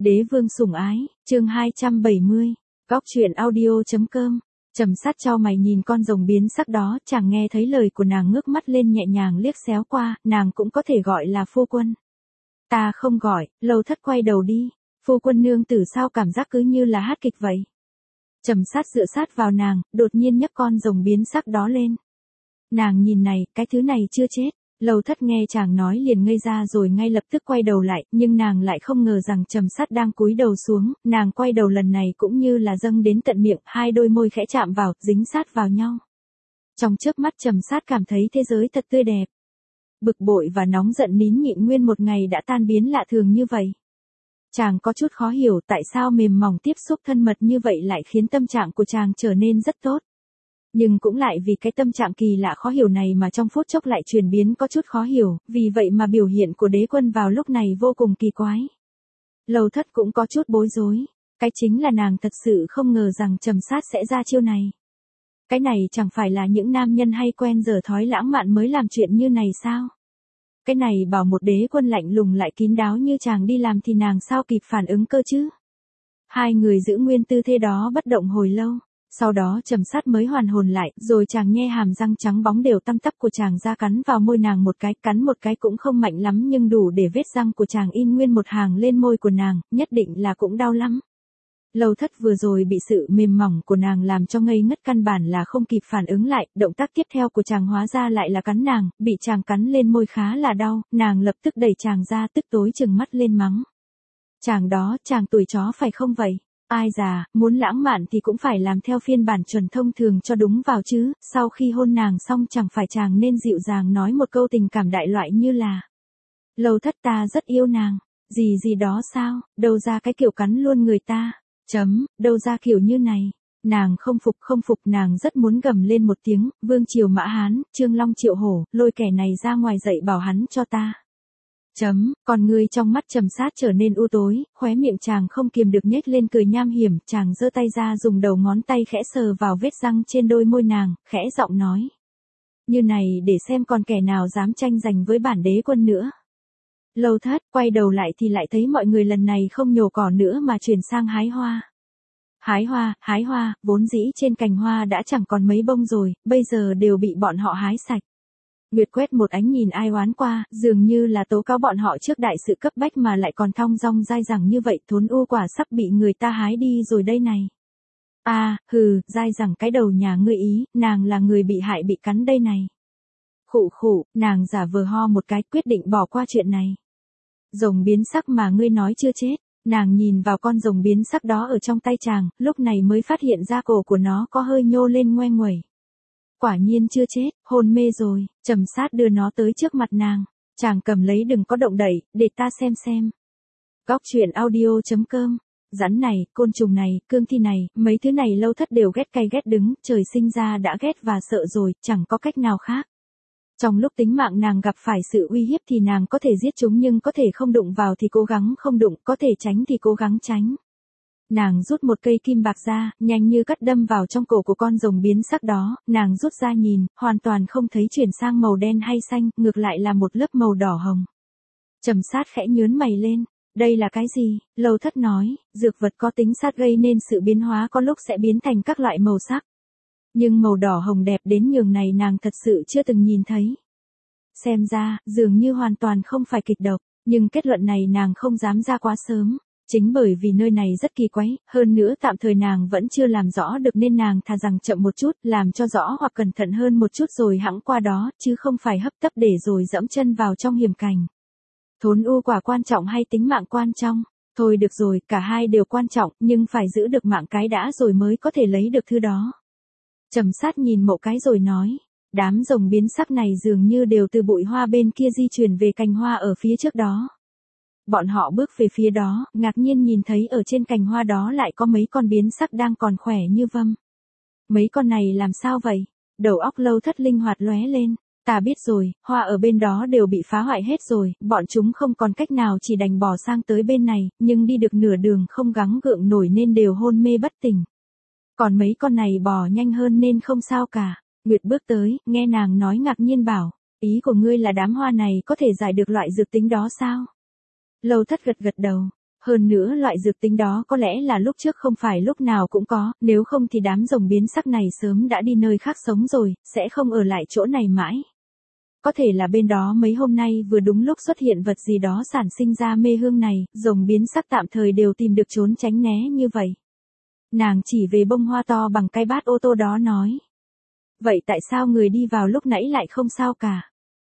Đế vương sủng ái, chương 270, Góc truyện audio.com. Trầm Sát chau mày nhìn con rồng biến sắc đó, chàng nghe thấy lời của nàng ngước mắt lên nhẹ nhàng liếc xéo qua, nàng cũng có thể gọi là phu quân. Ta không gọi, Lâu Thất quay đầu đi, phu quân nương tử sao cảm giác cứ như là hát kịch vậy. Trầm Sát dựa sát vào nàng, đột nhiên nhấc con rồng biến sắc đó lên. Nàng nhìn này, cái thứ này chưa chết. Lâu Thất nghe chàng nói liền ngây ra rồi ngay lập tức quay đầu lại, nhưng nàng lại không ngờ rằng Trầm Sát đang cúi đầu xuống, nàng quay đầu lần này cũng như là dâng đến tận miệng, hai đôi môi khẽ chạm vào, dính sát vào nhau. Trong chớp mắt Trầm Sát cảm thấy thế giới thật tươi đẹp. Bực bội và nóng giận nín nhịn nguyên một ngày đã tan biến lạ thường như vậy. Chàng có chút khó hiểu tại sao mềm mỏng tiếp xúc thân mật như vậy lại khiến tâm trạng của chàng trở nên rất tốt. Nhưng cũng lại vì cái tâm trạng kỳ lạ khó hiểu này mà trong phút chốc lại chuyển biến có chút khó hiểu, vì vậy mà biểu hiện của đế quân vào lúc này vô cùng kỳ quái. Lâu Thất cũng có chút bối rối, cái chính là nàng thật sự không ngờ rằng Trầm Sát sẽ ra chiêu này. Cái này chẳng phải là những nam nhân hay quen dở thói lãng mạn mới làm chuyện như này sao? Cái này bảo một đế quân lạnh lùng lại kín đáo như chàng đi làm thì nàng sao kịp phản ứng cơ chứ? Hai người giữ nguyên tư thế đó bất động hồi lâu. Sau đó Trầm Sát mới hoàn hồn lại, rồi chàng nhe hàm răng trắng bóng đều tăm tắp của chàng ra cắn vào môi nàng một cái, cắn một cái cũng không mạnh lắm nhưng đủ để vết răng của chàng in nguyên một hàng lên môi của nàng, nhất định là cũng đau lắm. Lâu Thất vừa rồi bị sự mềm mỏng của nàng làm cho ngây ngất căn bản là không kịp phản ứng lại, động tác tiếp theo của chàng hóa ra lại là cắn nàng, bị chàng cắn lên môi khá là đau, nàng lập tức đẩy chàng ra tức tối trừng mắt lên mắng. Chàng đó, chàng tuổi chó phải không vậy? Ai già, muốn lãng mạn thì cũng phải làm theo phiên bản chuẩn thông thường cho đúng vào chứ, sau khi hôn nàng xong chẳng phải chàng nên dịu dàng nói một câu tình cảm đại loại như là: Lâu Thất ta rất yêu nàng, gì gì đó sao, đâu ra cái kiểu cắn luôn người ta, đâu ra kiểu như này. Nàng không phục nàng rất muốn gầm lên một tiếng, Vương Triều Mã Hán, Trương Long Triệu Hổ, lôi kẻ này ra ngoài dậy bảo hắn cho ta. Còn người trong mắt Trầm Sát trở nên u tối, khóe miệng chàng không kiềm được nhếch lên cười nham hiểm, chàng giơ tay ra dùng đầu ngón tay khẽ sờ vào vết răng trên đôi môi nàng, khẽ giọng nói: Như này để xem còn kẻ nào dám tranh giành với bản đế quân nữa. Lâu Thất quay đầu lại thì lại thấy mọi người lần này không nhổ cỏ nữa mà chuyển sang hái hoa. Hái hoa, vốn dĩ trên cành hoa đã chẳng còn mấy bông rồi, bây giờ đều bị bọn họ hái sạch. Nguyệt quét một ánh nhìn ai oán qua, dường như là tố cáo bọn họ trước đại sự cấp bách mà lại còn thong dong dai dẳng như vậy, thốn u quả sắp bị người ta hái đi rồi đây này. Dai dẳng cái đầu nhà ngươi ý, nàng là người bị hại bị cắn đây này. Khụ, nàng giả vờ ho một cái quyết định bỏ qua chuyện này. Rồng biến sắc mà ngươi nói chưa chết, nàng nhìn vào con rồng biến sắc đó ở trong tay chàng, lúc này mới phát hiện ra cổ của nó có hơi nhô lên ngoe nguẩy. Quả nhiên chưa chết, hôn mê rồi, Trầm Sát đưa nó tới trước mặt nàng, chàng cầm lấy đừng có động đậy, để ta xem. Góc truyện audio.com, rắn này, côn trùng này, cương thi này, mấy thứ này Lâu Thất đều ghét cay ghét đứng, trời sinh ra đã ghét và sợ rồi, chẳng có cách nào khác. Trong lúc tính mạng nàng gặp phải sự uy hiếp thì nàng có thể giết chúng nhưng có thể không đụng vào thì cố gắng không đụng, có thể tránh thì cố gắng tránh. Nàng rút một cây kim bạc ra, nhanh như cắt đâm vào trong cổ của con rồng biến sắc đó, nàng rút ra nhìn, hoàn toàn không thấy chuyển sang màu đen hay xanh, ngược lại là một lớp màu đỏ hồng. Trầm Sát khẽ nhướng mày lên, đây là cái gì? Lâu Thất nói, dược vật có tính sát gây nên sự biến hóa có lúc sẽ biến thành các loại màu sắc. Nhưng màu đỏ hồng đẹp đến nhường này nàng thật sự chưa từng nhìn thấy. Xem ra, dường như hoàn toàn không phải kịch độc, nhưng kết luận này nàng không dám ra quá sớm. Chính bởi vì nơi này rất kỳ quái, hơn nữa tạm thời nàng vẫn chưa làm rõ được nên nàng thà rằng chậm một chút, làm cho rõ hoặc cẩn thận hơn một chút rồi hẵng qua đó, chứ không phải hấp tấp để rồi dẫm chân vào trong hiểm cảnh. Thốn u quả quan trọng hay tính mạng quan trọng? Thôi được rồi, cả hai đều quan trọng, nhưng phải giữ được mạng cái đã rồi mới có thể lấy được thứ đó. Trầm Sát nhìn Mộ Cái rồi nói, đám rồng biến sắc này dường như đều từ bụi hoa bên kia di chuyển về cành hoa ở phía trước đó. Bọn họ bước về phía đó, ngạc nhiên nhìn thấy ở trên cành hoa đó lại có mấy con biến sắc đang còn khỏe như vâm. Mấy con này làm sao vậy? Đầu óc Lâu Thất linh hoạt lóe lên, ta biết rồi, hoa ở bên đó đều bị phá hoại hết rồi, bọn chúng không còn cách nào chỉ đành bỏ sang tới bên này, nhưng đi được nửa đường không gắng gượng nổi nên đều hôn mê bất tỉnh. Còn mấy con này bò nhanh hơn nên không sao cả. Nguyệt bước tới, nghe nàng nói ngạc nhiên bảo, ý của ngươi là đám hoa này có thể giải được loại dược tính đó sao? Lâu Thất gật đầu, Hơn nữa loại dược tính đó có lẽ là lúc trước không phải lúc nào cũng có, nếu không thì đám rồng biến sắc này sớm đã đi nơi khác sống rồi, sẽ không ở lại chỗ này mãi. Có thể là bên đó mấy hôm nay vừa đúng lúc xuất hiện vật gì đó sản sinh ra mê hương này, rồng biến sắc tạm thời đều tìm được trốn tránh né như vậy. Nàng chỉ về bông hoa to bằng cái bát ô tô đó nói. Vậy tại sao người đi vào lúc nãy lại không sao cả?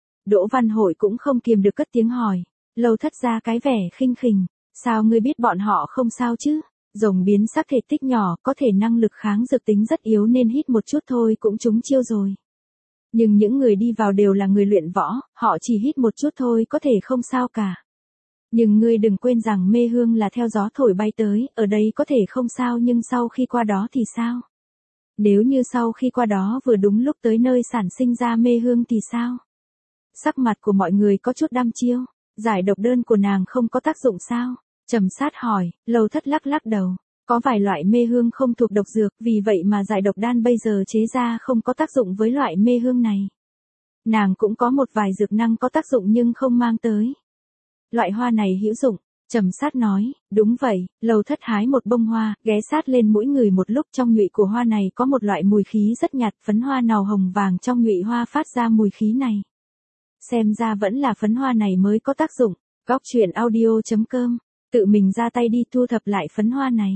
Đỗ Văn Hội cũng không kiềm được cất tiếng hỏi. Lâu Thất ra cái vẻ khinh khỉnh. Sao ngươi biết bọn họ không sao chứ? Rồng biến sắc thể tích nhỏ, có thể năng lực kháng dược tính rất yếu nên hít một chút thôi cũng trúng chiêu rồi. Nhưng những người đi vào đều là người luyện võ, họ chỉ hít một chút thôi có thể không sao cả. Nhưng ngươi đừng quên rằng mê hương là theo gió thổi bay tới, ở đây có thể không sao nhưng sau khi qua đó thì sao? Nếu như sau khi qua đó vừa đúng lúc tới nơi sản sinh ra mê hương thì sao? Sắc mặt của mọi người có chút đăm chiêu, giải độc đơn của nàng không có tác dụng sao? Trầm Sát hỏi, Lâu Thất lắc lắc đầu. Có vài loại mê hương không thuộc độc dược, vì vậy mà giải độc đan bây giờ chế ra không có tác dụng với loại mê hương này. Nàng cũng có một vài dược năng có tác dụng nhưng không mang tới. Loại hoa này hữu dụng, Trầm Sát nói, đúng vậy, Lâu Thất hái một bông hoa, ghé sát lên mũi người một lúc trong nhụy của hoa này có một loại mùi khí rất nhạt, phấn hoa nào hồng vàng trong nhụy hoa phát ra mùi khí này. Xem ra vẫn là phấn hoa này mới có tác dụng, Góc Truyện Audio.com, tự mình ra tay đi thu thập lại phấn hoa này.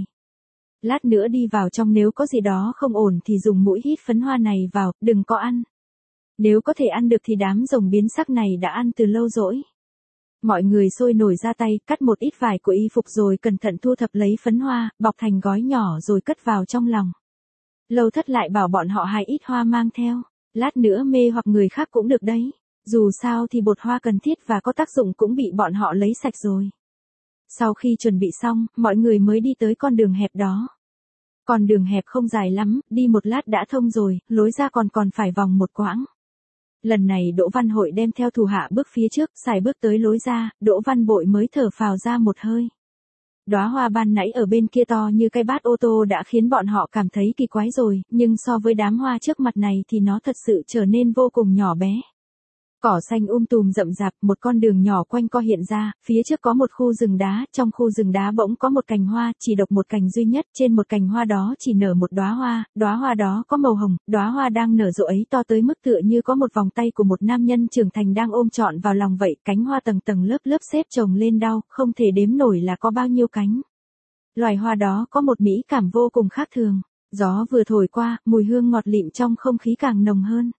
Lát nữa đi vào trong nếu có gì đó không ổn thì dùng mũi hít phấn hoa này vào, đừng có ăn. Nếu có thể ăn được thì đám rồng biến sắc này đã ăn từ lâu rồi. Mọi người sôi nổi ra tay, cắt một ít vải của y phục rồi cẩn thận thu thập lấy phấn hoa, bọc thành gói nhỏ rồi cất vào trong lòng. Lâu Thất lại bảo bọn họ hái ít hoa mang theo, lát nữa mê hoặc người khác cũng được đấy. Dù sao thì bột hoa cần thiết và có tác dụng cũng bị bọn họ lấy sạch rồi. Sau khi chuẩn bị xong, mọi người mới đi tới con đường hẹp đó. Con đường hẹp không dài lắm, đi một lát đã thông rồi, lối ra còn phải vòng một quãng. Lần này Đỗ Văn Hội đem theo thủ hạ bước phía trước, xài bước tới lối ra, Đỗ Văn Bội mới thở phào ra một hơi. Đóa hoa ban nãy ở bên kia to như cái bát ô tô đã khiến bọn họ cảm thấy kỳ quái rồi, nhưng so với đám hoa trước mặt này thì nó thật sự trở nên vô cùng nhỏ bé. Cỏ xanh tùm rậm rạp, một con đường nhỏ quanh co hiện ra, phía trước có một khu rừng đá, trong khu rừng đá bỗng có một cành hoa, chỉ độc một cành duy nhất, trên một cành hoa đó chỉ nở một đóa hoa đó có màu hồng, đóa hoa đang nở rộ ấy to tới mức tựa như có một vòng tay của một nam nhân trưởng thành đang ôm trọn vào lòng vậy, cánh hoa tầng tầng lớp lớp xếp chồng lên đau, không thể đếm nổi là có bao nhiêu cánh. Loài hoa đó có một mỹ cảm vô cùng khác thường, gió vừa thổi qua, mùi hương ngọt lịm trong không khí càng nồng hơn.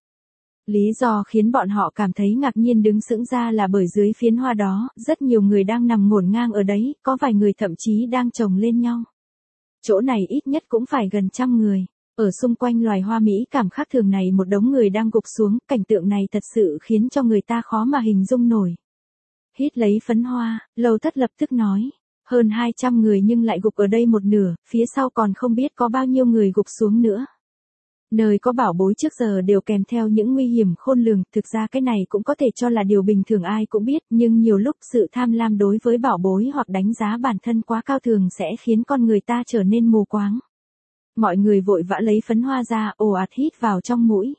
Lý do khiến bọn họ cảm thấy ngạc nhiên đứng sững ra là bởi dưới phiến hoa đó, rất nhiều người đang nằm ngổn ngang ở đấy, có vài người thậm chí đang chồng lên nhau. Chỗ này ít nhất cũng phải gần 100 người. Ở xung quanh loài hoa mỹ cảm khác thường này một đống người đang gục xuống, cảnh tượng này thật sự khiến cho người ta khó mà hình dung nổi. Hít lấy phấn hoa, Lâu Thất lập tức nói. Hơn 200 người nhưng lại gục ở đây một nửa, phía sau còn không biết có bao nhiêu người gục xuống nữa. Nơi có bảo bối trước giờ đều kèm theo những nguy hiểm khôn lường, thực ra cái này cũng có thể cho là điều bình thường ai cũng biết, nhưng nhiều lúc sự tham lam đối với bảo bối hoặc đánh giá bản thân quá cao thường sẽ khiến con người ta trở nên mù quáng. Mọi người vội vã lấy phấn hoa ra, ồ ạt hít vào trong mũi.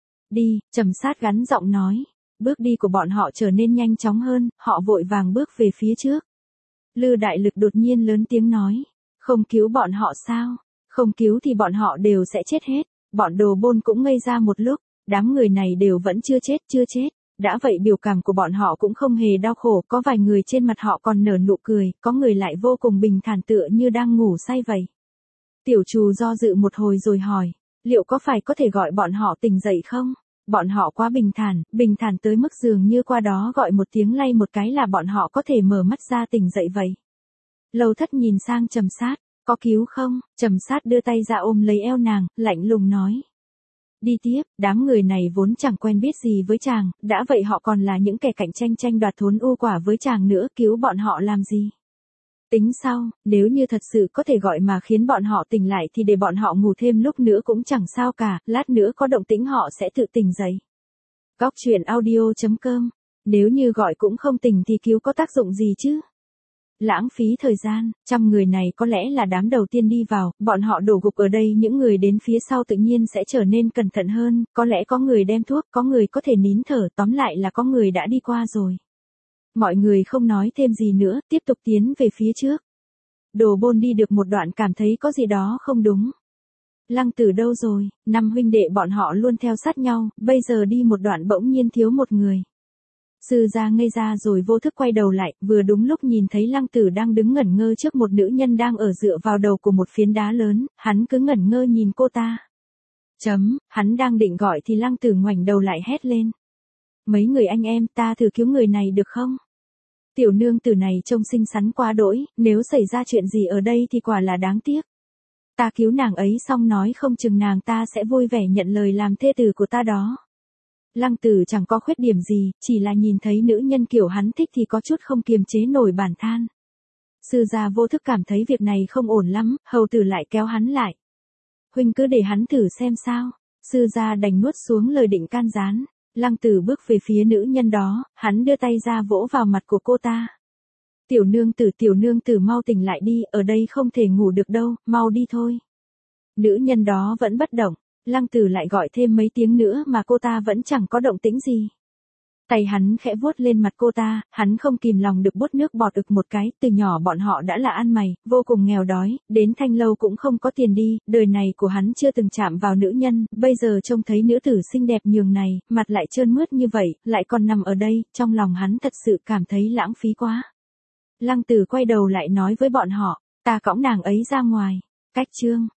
Đi, Trầm Sát gắn giọng nói. Bước đi của bọn họ trở nên nhanh chóng hơn, họ vội vàng bước về phía trước. Lư Đại Lực đột nhiên lớn tiếng nói. Không cứu bọn họ sao? Không cứu thì bọn họ đều sẽ chết hết. Bọn đồ bôn cũng ngây ra một lúc, đám người này đều vẫn chưa chết, đã vậy biểu cảm của bọn họ cũng không hề đau khổ, có vài người trên mặt họ còn nở nụ cười, có người lại vô cùng bình thản tựa như đang ngủ say vậy. Tiểu Trù do dự một hồi rồi hỏi, liệu có phải có thể gọi bọn họ tỉnh dậy không? Bọn họ quá bình thản tới mức dường như qua đó gọi một tiếng lay một cái là bọn họ có thể mở mắt ra tỉnh dậy vậy. Lâu Thất nhìn sang Trầm Sát. Có cứu không? Trầm Sát đưa tay ra ôm lấy eo nàng, lạnh lùng nói. Đi tiếp, đám người này vốn chẳng quen biết gì với chàng, đã vậy họ còn là những kẻ cạnh tranh đoạt thốn u quả với chàng nữa, cứu bọn họ làm gì? Tính sau, nếu như thật sự có thể gọi mà khiến bọn họ tỉnh lại thì để bọn họ ngủ thêm lúc nữa cũng chẳng sao cả, lát nữa có động tĩnh họ sẽ tự tỉnh dậy. Góc Truyện Audio.com, nếu như gọi cũng không tỉnh thì cứu có tác dụng gì chứ? Lãng phí thời gian, 100 người này có lẽ là đám đầu tiên đi vào, bọn họ đổ gục ở đây, những người đến phía sau tự nhiên sẽ trở nên cẩn thận hơn, có lẽ có người đem thuốc, có người có thể nín thở, tóm lại là có người đã đi qua rồi. Mọi người không nói thêm gì nữa, tiếp tục tiến về phía trước. Đồ Bôn đi được một đoạn cảm thấy có gì đó không đúng. Lăng Tử đâu rồi, năm huynh đệ bọn họ luôn theo sát nhau, bây giờ đi một đoạn bỗng nhiên thiếu một người. Sư gia ngây ra rồi vô thức quay đầu lại, vừa đúng lúc nhìn thấy Lăng Tử đang đứng ngẩn ngơ trước một nữ nhân đang ở dựa vào đầu của một phiến đá lớn, hắn cứ ngẩn ngơ nhìn cô ta. Hắn đang định gọi thì Lăng Tử ngoảnh đầu lại hét lên. Mấy người anh em, ta thử cứu người này được không? Tiểu nương tử này trông xinh xắn quá đỗi, nếu xảy ra chuyện gì ở đây thì quả là đáng tiếc. Ta cứu nàng ấy xong nói không chừng nàng ta sẽ vui vẻ nhận lời làm thê tử của ta đó. Lăng Tử chẳng có khuyết điểm gì, chỉ là nhìn thấy nữ nhân kiểu hắn thích thì có chút không kiềm chế nổi bản than. Sư gia vô thức cảm thấy việc này không ổn lắm, hầu tử lại kéo hắn lại. Huynh cứ để hắn thử xem sao. Sư gia đành nuốt xuống lời định can gián. Lăng Tử bước về phía nữ nhân đó, hắn đưa tay ra vỗ vào mặt của cô ta. Tiểu nương tử mau tỉnh lại đi, ở đây không thể ngủ được đâu, mau đi thôi. Nữ nhân đó vẫn bất động, Lăng Tử lại gọi thêm mấy tiếng nữa mà cô ta vẫn chẳng có động tĩnh gì. Tay hắn khẽ vuốt lên mặt cô ta, hắn không kìm lòng được bút nước bọt ực một cái, từ nhỏ bọn họ đã là ăn mày, vô cùng nghèo đói, đến Thanh Lâu cũng không có tiền đi, đời này của hắn chưa từng chạm vào nữ nhân, bây giờ trông thấy nữ tử xinh đẹp nhường này, mặt lại trơn mướt như vậy, lại còn nằm ở đây, trong lòng hắn thật sự cảm thấy lãng phí quá. Lăng Tử quay đầu lại nói với bọn họ, ta cõng nàng ấy ra ngoài. Cách chương